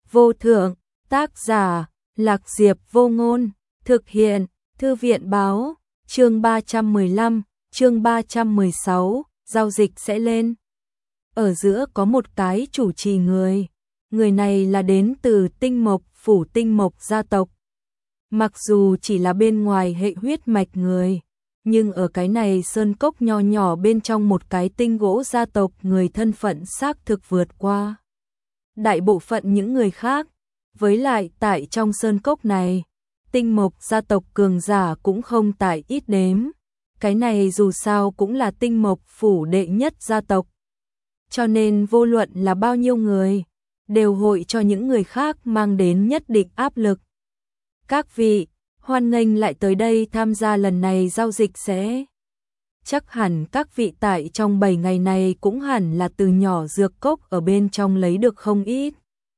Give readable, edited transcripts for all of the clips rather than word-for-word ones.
vô thượng, tác giả, Lạc Diệp Vô Ngôn, thực hiện, Thư viện báo, chương 315, chương 316, giao dịch sẽ lên. Ở giữa có một cái chủ trì người này là đến từ Tinh Mộc phủ Tinh Mộc gia tộc. Mặc dù chỉ là bên ngoài hệ huyết mạch người, nhưng ở cái này sơn cốc nho nhỏ bên trong một cái tinh gỗ gia tộc người thân phận xác thực vượt qua đại bộ phận những người khác. Với lại tại trong sơn cốc này, Tinh Mộc gia tộc cường giả cũng không tại ít đếm. Cái này dù sao cũng là Tinh Mộc phủ đệ nhất gia tộc. Cho nên vô luận là bao nhiêu người, đều hội cho những người khác mang đến nhất định áp lực. Các vị, hoan nghênh lại tới đây tham gia lần này giao dịch sẽ. Chắc hẳn các vị tại trong 7 ngày này cũng hẳn là từ nhỏ dược cốc ở bên trong lấy được không ít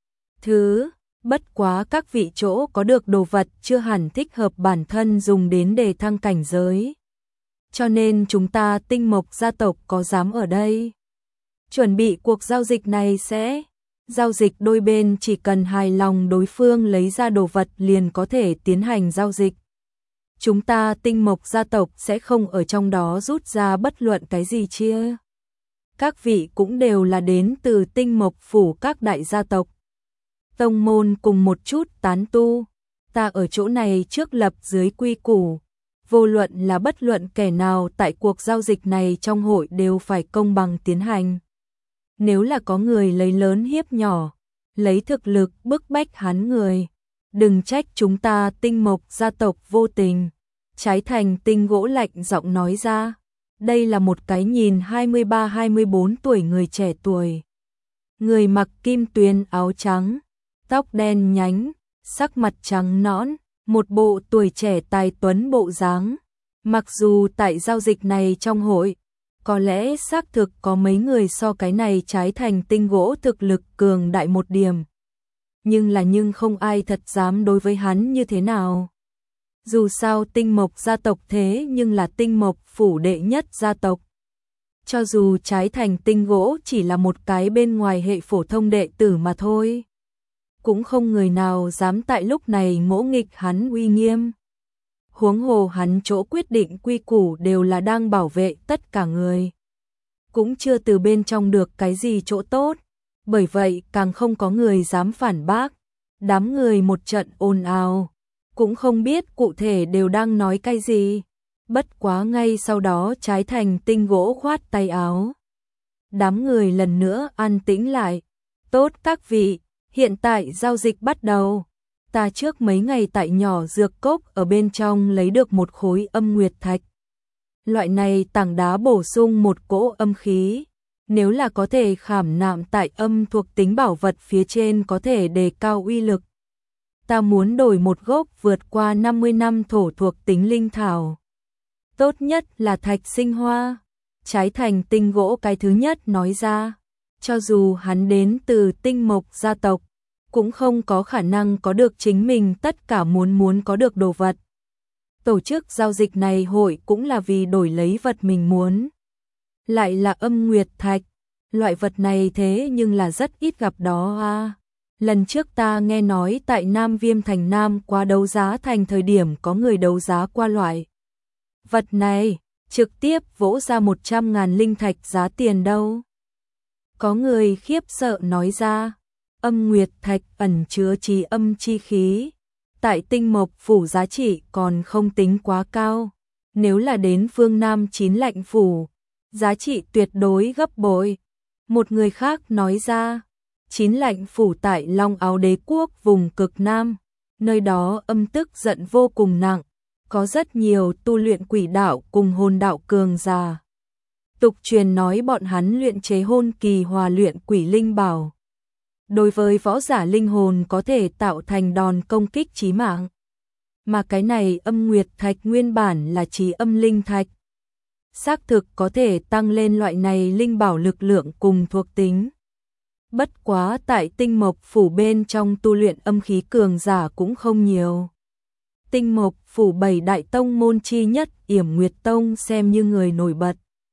thứ, bất quá các vị chỗ có được đồ vật chưa hẳn thích hợp bản thân dùng đến để thăng cảnh giới. Cho nên chúng ta Tinh Mộc gia tộc có dám ở đây chuẩn bị cuộc giao dịch này sẽ. Giao dịch đôi bên chỉ cần hài lòng đối phương lấy ra đồ vật liền có thể tiến hành giao dịch. Chúng ta Tinh Mộc gia tộc sẽ không ở trong đó rút ra bất luận cái gì chia. Các vị cũng đều là đến từ Tinh Mộc phủ các đại gia tộc, tông môn cùng một chút tán tu. Ta ở chỗ này trước lập dưới quy củ, vô luận là bất luận kẻ nào tại cuộc giao dịch này trong hội đều phải công bằng tiến hành. Nếu là có người lấy lớn hiếp nhỏ, lấy thực lực bức bách hắn người, đừng trách chúng ta Tinh Mộc gia tộc vô tình. Trái Thành Tinh gỗ lạnh giọng nói ra. Đây là một cái nhìn 23-24 tuổi người trẻ tuổi. Người mặc kim tuyền áo trắng, tóc đen nhánh, sắc mặt trắng nõn, một bộ tuổi trẻ tài tuấn bộ dáng. Mặc dù tại giao dịch này trong hội, có lẽ xác thực có mấy người so cái này Trái Thành Tinh gỗ thực lực cường đại một điểm. Nhưng không ai thật dám đối với hắn như thế nào. Dù sao Tinh Mộc gia tộc thế nhưng là Tinh Mộc phủ đệ nhất gia tộc. Cho dù Trái Thành Tinh gỗ chỉ là một cái bên ngoài hệ phổ thông đệ tử mà thôi, cũng không người nào dám tại lúc này ngỗ nghịch hắn uy nghiêm. Huống hồ hắn chỗ quyết định quy củ đều là đang bảo vệ tất cả người, cũng chưa từ bên trong được cái gì chỗ tốt, bởi vậy càng không có người dám phản bác. Đám người một trận ồn ào, cũng không biết cụ thể đều đang nói cái gì. Bất quá ngay sau đó Trái Thành Tinh gỗ khoát tay áo. Đám người lần nữa an tĩnh lại. Tốt các vị, hiện tại giao dịch bắt đầu. Ta trước mấy ngày tại nhỏ dược cốc ở bên trong lấy được một khối âm nguyệt thạch. Loại này tảng đá bổ sung một cỗ âm khí. Nếu là có thể khảm nạm tại âm thuộc tính bảo vật phía trên có thể đề cao uy lực. Ta muốn đổi một gốc vượt qua 50 năm thổ thuộc tính linh thảo. Tốt nhất là thạch sinh hoa. Trái Thành Tinh gỗ cái thứ nhất nói ra. Cho dù hắn đến từ Tinh Mộc gia tộc, cũng không có khả năng có được chính mình tất cả muốn có được đồ vật. Tổ chức giao dịch này hội cũng là vì đổi lấy vật mình muốn. Lại là âm nguyệt thạch. Loại vật này thế nhưng là rất ít gặp đó à. Lần trước ta nghe nói tại Nam Viêm thành Nam qua đấu giá thành thời điểm có người đấu giá qua loại vật này, trực tiếp vỗ ra 100.000 linh thạch giá tiền đâu. Có người khiếp sợ nói ra, âm nguyệt thạch ẩn chứa trì âm chi khí, tại Tinh Mộc phủ giá trị còn không tính quá cao. Nếu là đến phương Nam Chín Lạnh phủ, giá trị tuyệt đối gấp bội. Một người khác nói ra, Chín Lạnh phủ tại Long Áo Đế quốc vùng cực Nam, nơi đó âm tức giận vô cùng nặng, có rất nhiều tu luyện quỷ đạo cùng hồn đạo cường giả. Tục truyền nói bọn hắn luyện chế hôn kỳ hòa luyện quỷ linh bảo. Đối với võ giả linh hồn có thể tạo thành đòn công kích chí mạng. Mà cái này âm nguyệt thạch nguyên bản là chí âm linh thạch. Xác thực có thể tăng lên loại này linh bảo lực lượng cùng thuộc tính. Bất quá tại Tinh Mộc phủ bên trong tu luyện âm khí cường giả cũng không nhiều. Tinh Mộc phủ 7 đại tông môn chi nhất Yểm Nguyệt Tông xem như người nổi bật.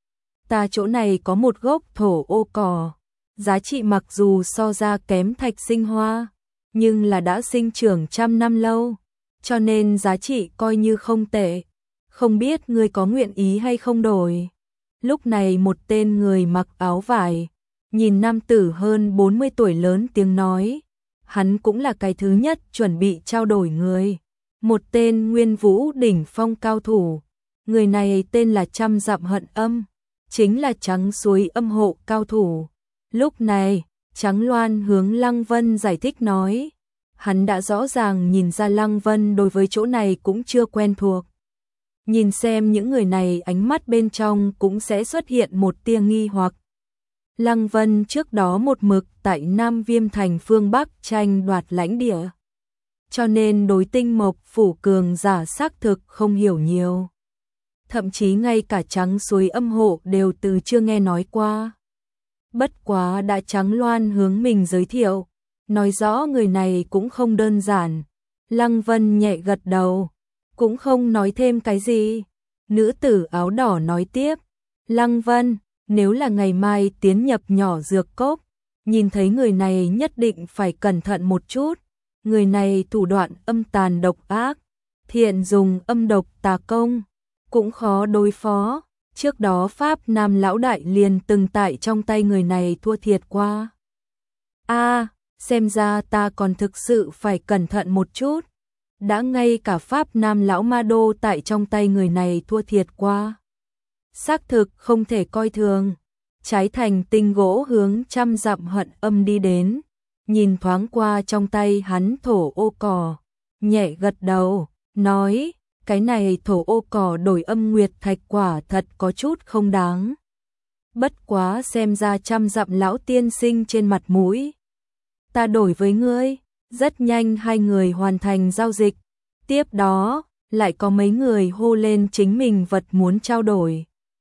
Ta chỗ này có một gốc thổ ô cỏ, giá trị mặc dù so ra kém thạch sinh hoa, nhưng là đã sinh trưởng trăm năm lâu, cho nên giá trị coi như không tệ. Không biết ngươi có nguyện ý hay không đổi. Lúc này một tên người mặc áo vải, nhìn nam tử hơn 40 tuổi lớn tiếng nói, hắn cũng là cái thứ nhất chuẩn bị trao đổi người. Một tên Nguyên Vũ đỉnh phong cao thủ, người này tên là Trăm Dặm Hận Âm, chính là Trắng Suối Âm hộ cao thủ. Lúc này, Trắng Loan hướng Lăng Vân giải thích nói, hắn đã rõ ràng nhìn ra Lăng Vân đối với chỗ này cũng chưa quen thuộc. Nhìn xem những người này ánh mắt bên trong cũng sẽ xuất hiện một tia nghi hoặc. Lăng Vân trước đó một mực tại Nam Viêm Thành phương Bắc tranh đoạt lãnh địa, cho nên đối Tinh Mộc phủ cường giả xác thực không hiểu nhiều. Thậm chí ngay cả Trắng Suối Âm hộ đều từ chưa nghe nói qua. Bất quá đã Trắng Loan hướng mình giới thiệu, nói rõ người này cũng không đơn giản. Lăng Vân nhẹ gật đầu, cũng không nói thêm cái gì. Nữ tử áo đỏ nói tiếp, Lăng Vân, nếu là ngày mai tiến nhập nhỏ dược cốc, nhìn thấy người này nhất định phải cẩn thận một chút. Người này thủ đoạn âm tàn độc ác, thiện dùng âm độc tà công, cũng khó đối phó. Trước đó Pháp Nam lão đại liền từng tại trong tay người này thua thiệt qua. Xem ra ta còn thực sự phải cẩn thận một chút. Đã ngay cả Pháp Nam lão ma đô tại trong tay người này thua thiệt qua. Xác thực không thể coi thường. Trái thành tinh gỗ hướng Trăm Dặm Hận Âm đi đến, nhìn thoáng qua trong tay hắn thổ ô cỏ, nhẹ gật đầu, nói, cái này thổ ô cỏ đổi âm nguyệt thạch quả thật có chút không đáng. Bất quá xem ra Trăm Dặm lão tiên sinh trên mặt mũi. Ta đổi với ngươi. Rất nhanh hai người hoàn thành giao dịch. Tiếp đó, lại có mấy người hô lên chính mình vật muốn trao đổi.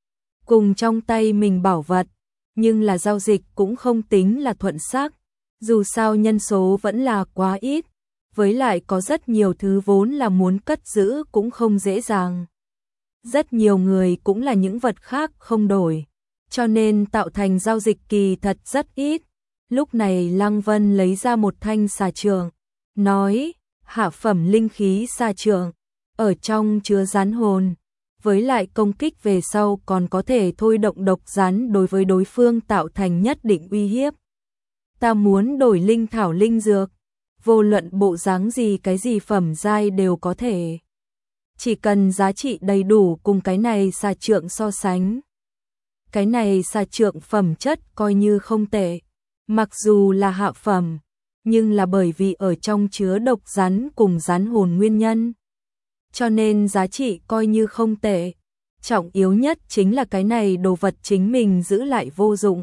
Cùng trong tay mình bảo vật, nhưng là giao dịch cũng không tính là thuận sắc. Dù sao nhân số vẫn là quá ít, với lại có rất nhiều thứ vốn là muốn cất giữ cũng không dễ dàng. Rất nhiều người cũng là những vật khác không đổi, cho nên tạo thành giao dịch kỳ thật rất ít. Lúc này Lăng Vân lấy ra một thanh xà trượng, nói, hạ phẩm linh khí xà trượng, ở trong chứa rắn hồn, với lại công kích về sau còn có thể thôi động độc rắn đối với đối phương tạo thành nhất định uy hiếp. Ta muốn đổi linh thảo linh dược, vô luận bộ dáng gì cái gì phẩm giai đều có thể. Chỉ cần giá trị đầy đủ cùng cái này xà trượng so sánh. Cái này xà trượng phẩm chất coi như không tệ, mặc dù là hạ phẩm, nhưng là bởi vì ở trong chứa độc rắn cùng rắn hồn nguyên nhân, cho nên giá trị coi như không tệ. Trọng yếu nhất chính là cái này đồ vật chính mình giữ lại vô dụng,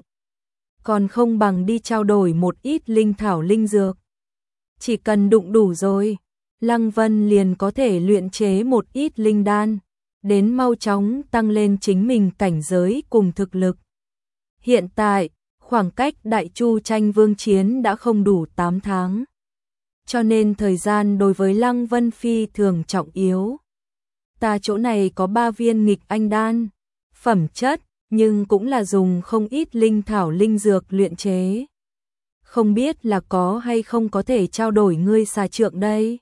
còn không bằng đi trao đổi một ít linh thảo linh dược. Chỉ cần đụng đủ rồi, Lăng Vân liền có thể luyện chế một ít linh đan, đến mau chóng tăng lên chính mình cảnh giới cùng thực lực. Hiện tại, khoảng cách Đại Chu tranh vương chiến đã không đủ 8 tháng. Cho nên thời gian đối với Lăng Vân phi thường trọng yếu. Ta chỗ này có 3 viên nghịch anh đan, phẩm chất, nhưng cũng là dùng không ít linh thảo linh dược luyện chế. Không biết là có hay không có thể trao đổi ngươi xà trượng đây.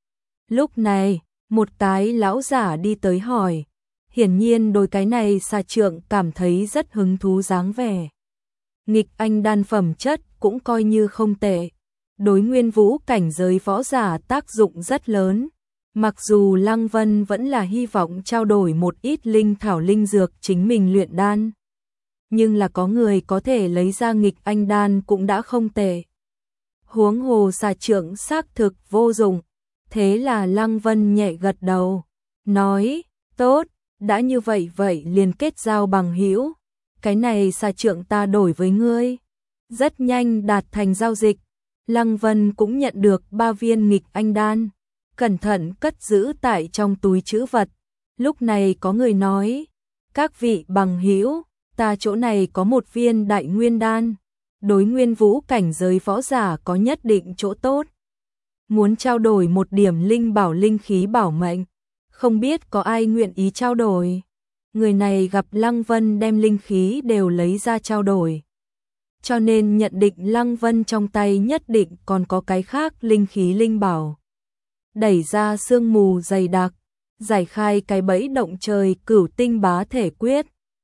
Lúc này, một cái lão giả đi tới hỏi, hiển nhiên đối cái này xà trượng cảm thấy rất hứng thú dáng vẻ. Nghịch anh đan phẩm chất cũng coi như không tệ, đối nguyên vũ cảnh giới võ giả tác dụng rất lớn. Mặc dù Lăng Vân vẫn là hy vọng trao đổi một ít linh thảo linh dược chính mình luyện đan, nhưng là có người có thể lấy ra nghịch anh đan cũng đã không tệ. Huống hồ xà trượng xác thực vô dụng, thế là Lăng Vân nhẹ gật đầu, nói, tốt, đã như vậy liền kết giao bằng hữu. Cái này xà trượng ta đổi với ngươi. Rất nhanh đạt thành giao dịch, Lăng Vân cũng nhận được 3 viên nghịch anh đan, cẩn thận cất giữ tại trong túi trữ vật. Lúc này có người nói, các vị bằng hữu, ta chỗ này có một viên đại nguyên đan, đối nguyên vũ cảnh giới võ giả có nhất định chỗ tốt. Muốn trao đổi một điểm linh bảo linh khí bảo mệnh, không biết có ai nguyện ý trao đổi. Người này gặp Lăng Vân đem linh khí đều lấy ra trao đổi. cho nên nhận định Lăng Vân trong tay nhất định còn có cái khác linh khí linh bảo. Đẩy ra sương mù dày đặc, giải khai cái bẫy động trời Cửu Tinh Bá Thể Quyết,